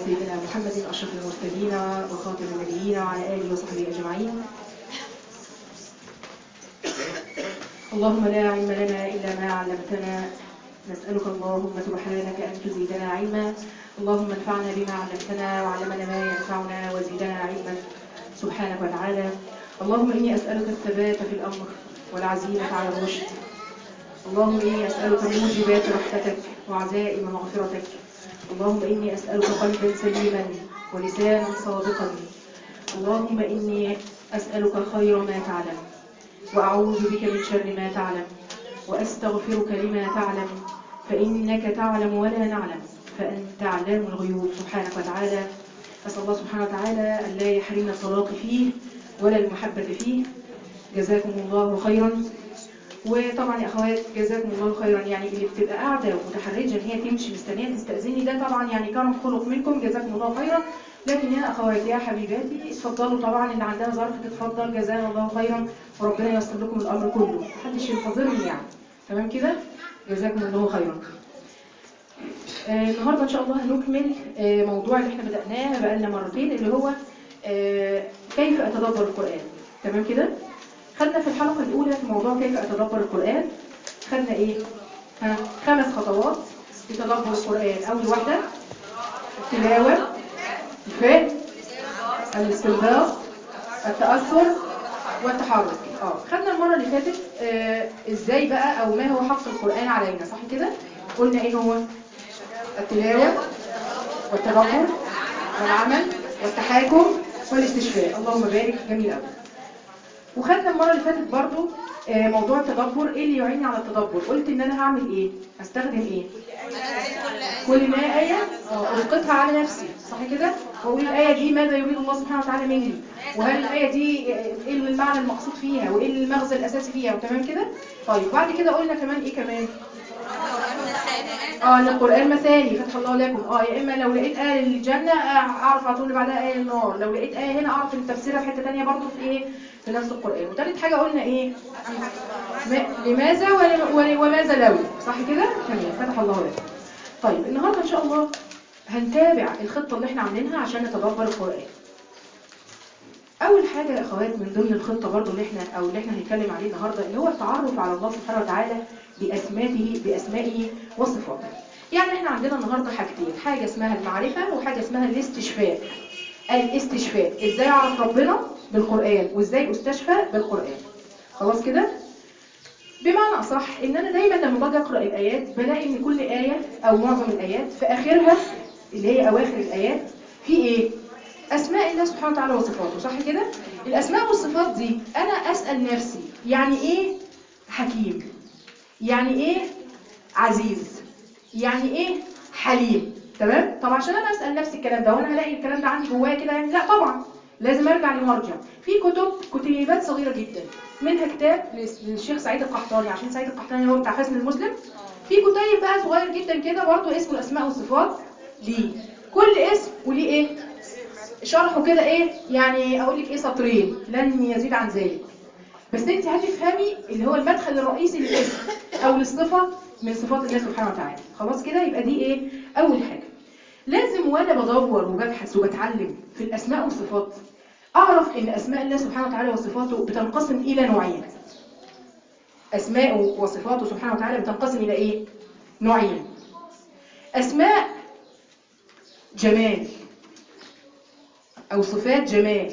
سيدنا محمد أشرف المرسلين وخاتم النبيين وعلى آله وصحبه أجمعين. اللهم لا علم لنا إلا ما علمتنا، نسألك اللهم سبحانك أن تزيدنا علما. اللهم انفعنا بما علمتنا وعلمنا ما ينفعنا وزيدنا علما سبحانك وتعالى. اللهم إني أسألك الثبات في الأمر والعزيمة على الرشد. اللهم إني أسألك موجبات رحمتك وعزائم مغفرتك. اللهم إني أسألك قلبا سليما ولسانا صادقا. اللهم إني أسألك خير ما تعلم وأعوذ بك من شر ما تعلم وأستغفرك لما تعلم، فإنك تعلم ولا نعلم، فأنت علام الغيوب سبحانك وتعالى. أسأل الله سبحانه وتعالى أن لا يحرمنا الصلاة فيه ولا المحبة فيه. جزاكم الله خيرا. وطبعا يا أخوات جزاكم الله خيرا، يعني اللي بتبقى قاعدة ومتحرجة إن هي تمشي مستنية تستأذني ده طبعا يعني كرم خلق منكم، جزاكم الله خيرا. لكن يا أخوات يا حبيباتي اتفضلوا، طبعا اللي عندها ظرف تتفضل، جزانا الله خيرا وربنا ييسر لكم الأمر كله، محدش ينتظرني يعني، تمام كده؟ جزاكم الله خيرا. النهارده ان شاء الله هنكمل موضوع اللي احنا بدأناه بقالنا مرتين، اللي هو كيف أتدبر القرآن. تمام كده؟ خدنا في الحلقة الأولى في موضوع كيف أتدبر القرآن، خدنا إيه؟ 5 خطوات لتدبر القرآن. أول واحدة التلاوة، الفهم، الاستنباط، التأثر، والتحرك. خدنا المرة اللي فاتت إزاي بقى أو ما هو حق القرآن علينا، صح كده؟ قلنا إيه هو؟ التلاوة والتدبر والعمل والتحاكم والاستشفاء. اللهم بارك، جميل قوي. وخدنا المرة اللي فاتت برضو موضوع التدبر، ايه اللي يعيني على التدبر. قلت ان انا هعمل ايه، هستخدم ايه؟ كل ما آية أسقطها على نفسي، صح كده؟ واقول الآية دي ماذا يريد الله سبحانه وتعالى مني، وهل الآية دي ايه المعنى المقصود فيها وايه المغزى الاساسي فيها، وتمام كده؟ طيب بعد كده قلنا كمان ايه كمان؟ القرآن مثاني، فتح الله لكم. يا اما لو لقيت آية للجنة اعرف على طول اللي بعدها آية للنار، لو لقيت آية هنا اعرف التفسيرها في حتة ثانيه برضو في ايه؟ في نفس القرآن. وثالث حاجة قلنا ايه؟ لماذا وماذا لو، صح كده؟ تمام، فتح الله لكم. طيب النهارده ان شاء الله هنتابع الخطة اللي احنا عاملينها عشان نتدبر القرآن. اول حاجة يا اخوات من ضمن الخطة برضو اللي احنا هنتكلم عليه النهارده، اللي هو التعرف على الله سبحانه وتعالى بأسمائه وصفاته. يعني احنا عندنا النهارده حاجتين، حاجة اسمها المعرفة وحاجة اسمها الاستشفاء. الاستشفاء ازاي اعرف ربنا بالقرآن وازاي استشفى بالقرآن. خلاص كده؟ بمعنى أصح إن أنا دايما لما باجي أقرأ الآيات بلاقي إن كل آية أو معظم الآيات في آخرها اللي هي أواخر الآيات في إيه؟ أسماء الله سبحانه وتعالى وصفاته، صح كده؟ الأسماء والصفات دي أنا أسأل نفسي يعني إيه حكيم؟ يعني إيه عزيز؟ يعني إيه حليم؟ تمام؟ طب عشان أنا أسأل نفسي الكلام ده وأنا هلاقي الكلام ده عندي جوايا كده يعني؟ لا طبعا، لازم أرجع لمرجع. في كتيبات صغيرة جدا، منها كتاب للشيخ سعيد القحطاني، عشان سعيد القحطاني هو بتاع حسن المسلم. في كتيب بقى صغير جدا كده برضه اسمه الأسماء والصفات، ليه كل اسم وليه ايه شرحه كده، ايه يعني اقول لك ايه، سطرين لن يزيد عن ذلك. بس انت هتفهمي اللي هو المدخل الرئيسي للاسم او للصفه من صفات الله سبحانه وتعالى. خلاص كده؟ يبقى دي ايه اول حاجه. لازم وانا بدور وببحث وبتعلم في الاسماء والصفات اعرف ان اسماء الله سبحانه وتعالى وصفاته بتنقسم الى نوعين. اسماءه وصفاته سبحانه وتعالى بتنقسم الى ايه؟ نوعين. اسماء جمال او صفات جمال،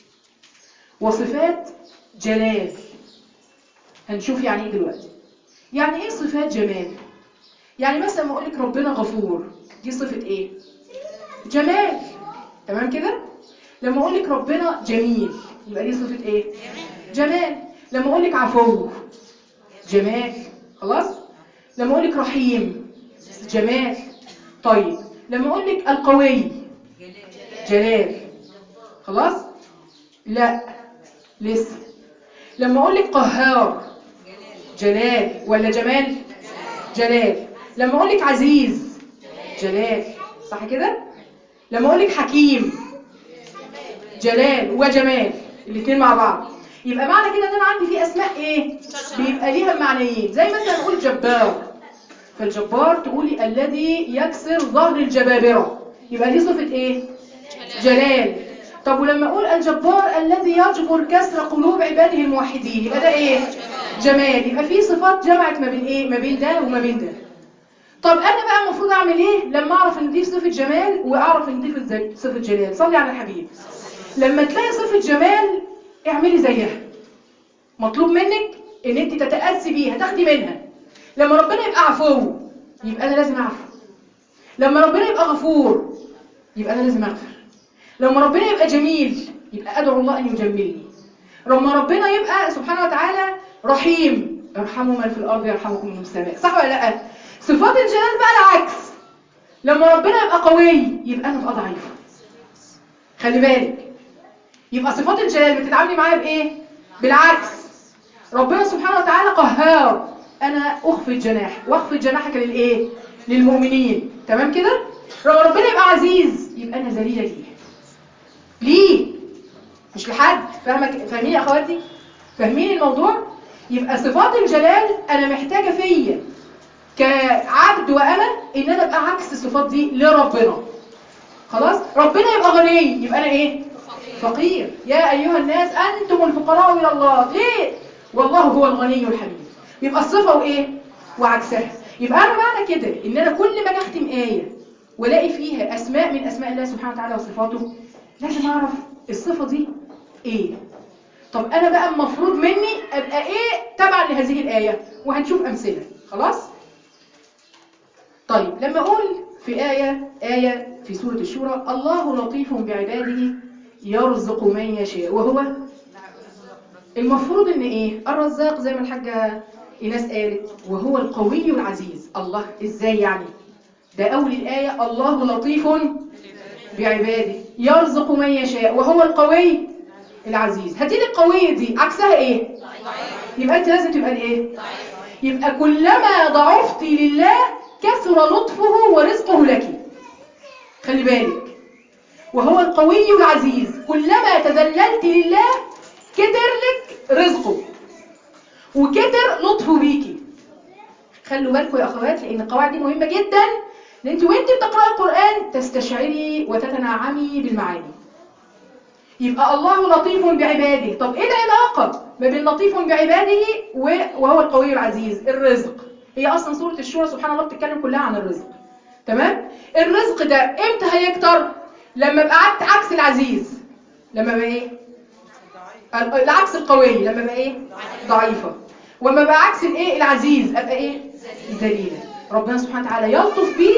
وصفات جلال. هنشوف يعني ايه دلوقتي. يعني ايه صفات جمال؟ يعني مثلا ما اقول لك ربنا غفور، دي صفه ايه؟ جمال، تمام كده؟ لما اقول لك ربنا جميل يبقى دي صفه ايه؟ جمال. لما اقول لك عفو جمال. خلاص؟ لما اقول لك رحيم جمال. طيب لما اقول لك القوي جلال. خلاص؟ لا لسه. لما اقول لك قهار جلال ولا جمال؟ جلال. لما اقول لك عزيز جلال، صح كده؟ لما اقول لك حكيم جلال وجمال، الاثنين مع بعض. يبقى معنى كده ان انا عندي في اسماء ايه؟ بيبقى ليها معنيين. زي مثلا نقول جبار، فالجبار تقولي الذي يكسر ظهر الجبابرة، يبقى دي صفة ايه؟ جلال. طب ولما اقول الجبار الذي يجبر كسر قلوب عباده الموحدين، يبقى ده ايه؟ جمال. يبقى في صفات جمعت ما بين ايه؟ ما بين ده وما بين ده. طب انا بقى المفروض اعمل ايه لما اعرف ان دي صفة جمال واعرف ان دي صفة جلال؟ صلي على الحبيب. لما تلاقي صفة جمال اعملي زيها. مطلوب منك ان انت تتأسي بيها، تاخدي منها. لما ربنا يبقى عفو يبقى انا لازم اعفو. لما ربنا يبقى غفور يبقى انا لازم اغفر. لما ربنا يبقى جميل يبقى ادعو الله ان يجملني. لما ربنا يبقى سبحانه وتعالى رحيم، ارحموا من في الارض يرحمكم من السماء. صح ولا لا؟ صفات الجلال بقى العكس. لما ربنا يبقى قوي يبقى انا ابقى ضعيفه. خلي بالك، يبقى صفات الجلال بتتعاملي معايا بايه؟ بالعكس. ربنا سبحانه وتعالى قهار، انا اخفض جناح واخفض جناحك للايه؟ للمؤمنين. تمام كده؟ لما ربنا يبقى عزيز يبقى انا ذليله ليه مش لحد. فاهمين يا اخواتي؟ فاهمين الموضوع؟ يبقى صفات الجلال انا محتاجه فيا كعبد وانا ان انا ابقى عكس الصفات دي لربنا. خلاص؟ ربنا يبقى غني يبقى انا ايه؟ فقير. يا ايها الناس انتم الفقراء الى الله. ليه؟ والله هو الغني الحميد. يبقى الصفه وايه؟ وعكسها. يبقى انا معنى كده ان انا كل ما اختم ايه والاقي فيها اسماء من اسماء الله سبحانه وتعالى وصفاته، لازم اعرف الصفه دي ايه. طب انا بقى المفروض مني ابقى ايه تبعا لهذه الايه، وهنشوف امثله. خلاص؟ طيب لما اقول في آية في سورة الشورى الله لطيف بعباده يرزق من يشاء وهو المفروض ان ايه؟ الرزاق زي ما الحاجة ايناس قالت، وهو القوي العزيز. الله ازاي يعني؟ ده اول الآية الله لطيف بعباده يرزق من يشاء وهو القوي العزيز. هتيجي القوية دي عكسها ايه؟ يبقى انت لازم تبقى الايه؟ يبقى كلما ضعفتي لله كثر لطفه ورزقه لك. خلي بالك، وهو القوي العزيز. كلما تذللت لله كتر لك رزقه وكتر لطفه بيكي. خلوا بالكم يا اخوات، لان القواعد دي مهمه جدا، ان انت وانت بتقراي القران تستشعري وتتنعمي بالمعاني. يبقى الله لطيف بعباده. طب ايه العلاقه ما بين لطيف بعباده وهو القوي العزيز؟ الرزق. هي اصلا سوره الشورى سبحان الله بتتكلم كلها عن الرزق. تمام؟ الرزق ده امتى هيكتر؟ لما ابقى عكس العزيز. لما بقى ايه؟ العكس القوي. لما بقى ايه؟ ضعيفه. وما بقى عكس الايه؟ العزيز ابقى ايه؟ ذليله. ربنا سبحانه وتعالى يلطف بي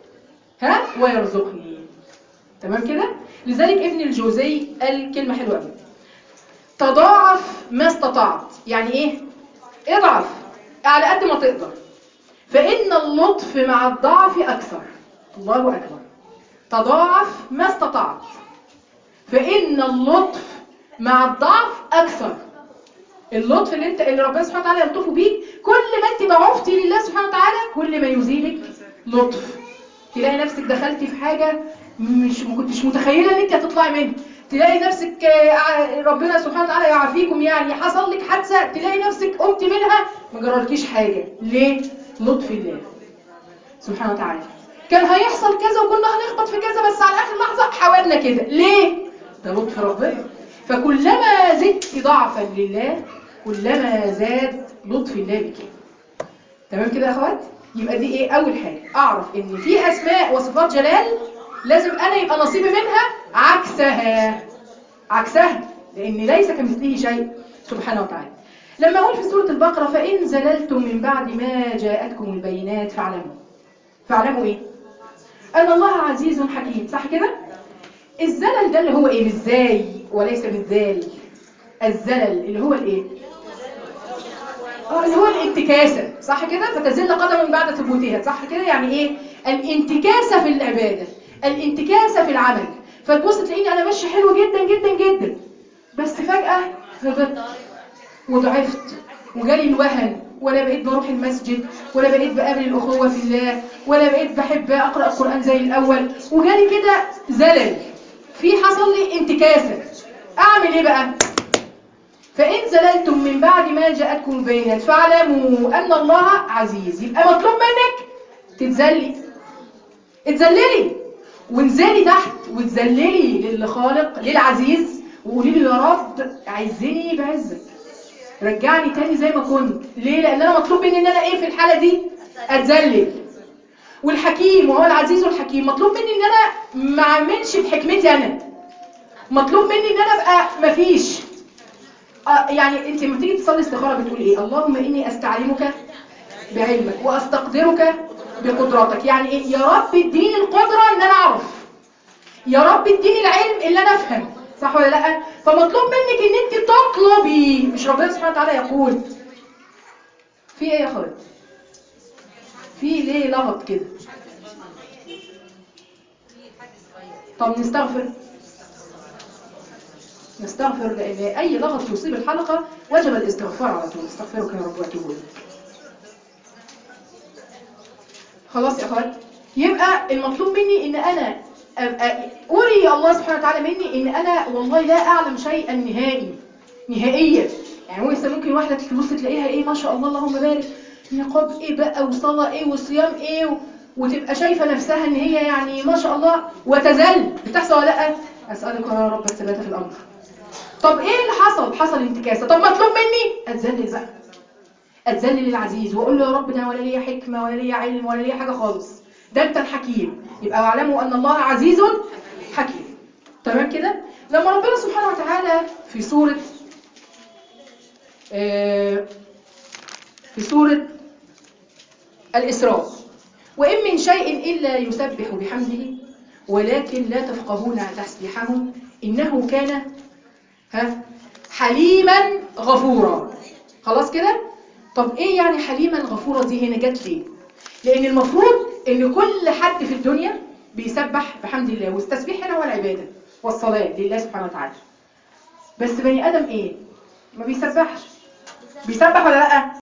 ويرزقني. تمام كده؟ لذلك ابن الجوزي قال كلمه حلوه قوي، تضاعف ما استطعت. يعني ايه؟ اضعف على قد ما تقدر، فإن اللطف مع الضعف أكثر. الله أكبر. تضاعف ما استطعت، فإن اللطف مع الضعف أكثر. اللطف اللي ربنا سبحانه وتعالى يلطفه بيك، كل ما انت ضعفتي لله سبحانه وتعالى كل ما يزيدك لطف. تلاقي نفسك دخلتي في حاجة ما كنتش متخيلة ان انت هتطلعي منها. تلاقي نفسك ربنا سبحانه وتعالى يعافيكم، يعني حصل لك حادثة تلاقي نفسك قمتي منها ما جرالكيش حاجة. ليه؟ لطف الله سبحانه وتعالى. كان هيحصل كذا وكنا هنخبط في كذا بس على اخر لحظة حاولنا كده. ليه؟ ده لطف ربنا. فكلما زدت ضعفا لله كلما زاد لطف الله بك. تمام كده يا اخوات؟ يبقى دي ايه؟ اول حاجه اعرف ان في اسماء وصفات جلال لازم انا يبقى نصيبي منها عكسها، لان ليس كمثله شيء سبحانه وتعالى. لما اقول في سوره البقره فان زللتم من بعد ما جاءتكم البينات فاعلموا ايه؟ ان الله عزيز حكيم. صح كده؟ الزلل ده اللي هو ايه؟ بالزاي وليس بالذال. الزلل اللي هو الايه؟ اللي هو الانتكاسة. صح كده؟ فتزل قدم بعد ثبوتها. صح كده؟ يعني ايه؟ الانتكاسة في العبادة، الانتكاسة في العمل. فتبص تلاقيني انا ماشي حلو جدا جدا جدا، بس فجأة هبطت وضعفت وجالي الوهن، ولا بقيت بروح المسجد، ولا بقيت بقابل الأخوة في الله، ولا بقيت بحب أقرأ القرآن زي الأول، وجالي كده زلل، حصل لي انتكاسة. أعمل إيه بقى؟ فإن زللتم من بعد ما جاءتكم البينات فاعلموا أن الله عزيز. يبقى مطلوب منك اتذللي، وانزلي تحت وتذللي للخالق للعزيز وقولي له يا رب عزني بعزك، رجعني تاني زي ما كنت. ليه؟ لان انا مطلوب مني ان انا ايه في الحاله دي؟ اتذلل. والحكيم وهو العزيز الحكيم مطلوب مني ان انا ما اعملش بحكمتي انا، مطلوب مني ان انا ابقى مفيش. يعني انت لما تيجي تصلي استخاره بتقول ايه؟ اللهم اني استعلمك بعلمك واستقدرك بقدرتك. يعني ايه؟ يا رب اديني القدره ان انا اعرف، يا رب اديني العلم اللي انا افهم، صح ولا لا؟ فمطلوب منك ان انت تطلبي. مش ربنا سبحانه وتعالى يقول في ايه يا خالد؟ في ليه لغط كده؟ طب نستغفر لان اي لغط يصيب الحلقه وجب الاستغفار على طول. استغفرك يا رب واتوب اليك. خلاص يا اخوات، يبقى المطلوب مني ان انا اري الله سبحانه وتعالى مني ان انا والله لا اعلم شيئا نهائيا. يعني ممكن واحده تبص تلاقيها ايه ما شاء الله اللهم بارك، نقاب ايه بقى وصلاه ايه وصيام ايه وتبقى شايفه نفسها ان هي يعني ما شاء الله وتزل. بتحصل ولا لا؟ اسالك يا رب الثبات في الامر. طب ايه اللي حصل؟ حصل انتكاسه. طب مطلوب مني اتذلل بقى، اتذلل للعزيز واقول له يا رب ده ولا ليا حكمه ولا ليا علم ولا ليا حاجه خالص، ده انت الحكيم. يبقى واعلموا ان الله عزيز حكيم. تمام كده؟ لما ربنا سبحانه وتعالى في سوره الاسراء وان من شيء الا يسبح بحمده ولكن لا تفقهون تسبيحهم انه كان حليما غفورا. خلاص كده؟ طب ايه يعني حليما غفورا دي هنا جت ليه؟ لان المفروض ان كل حد في الدنيا بيسبح بحمد الله، والتسبيح هنا هو العباده والصلاه لله سبحانه وتعالى. بس بني ادم ايه؟ ما بيسبحش. بيسبح ولا لا؟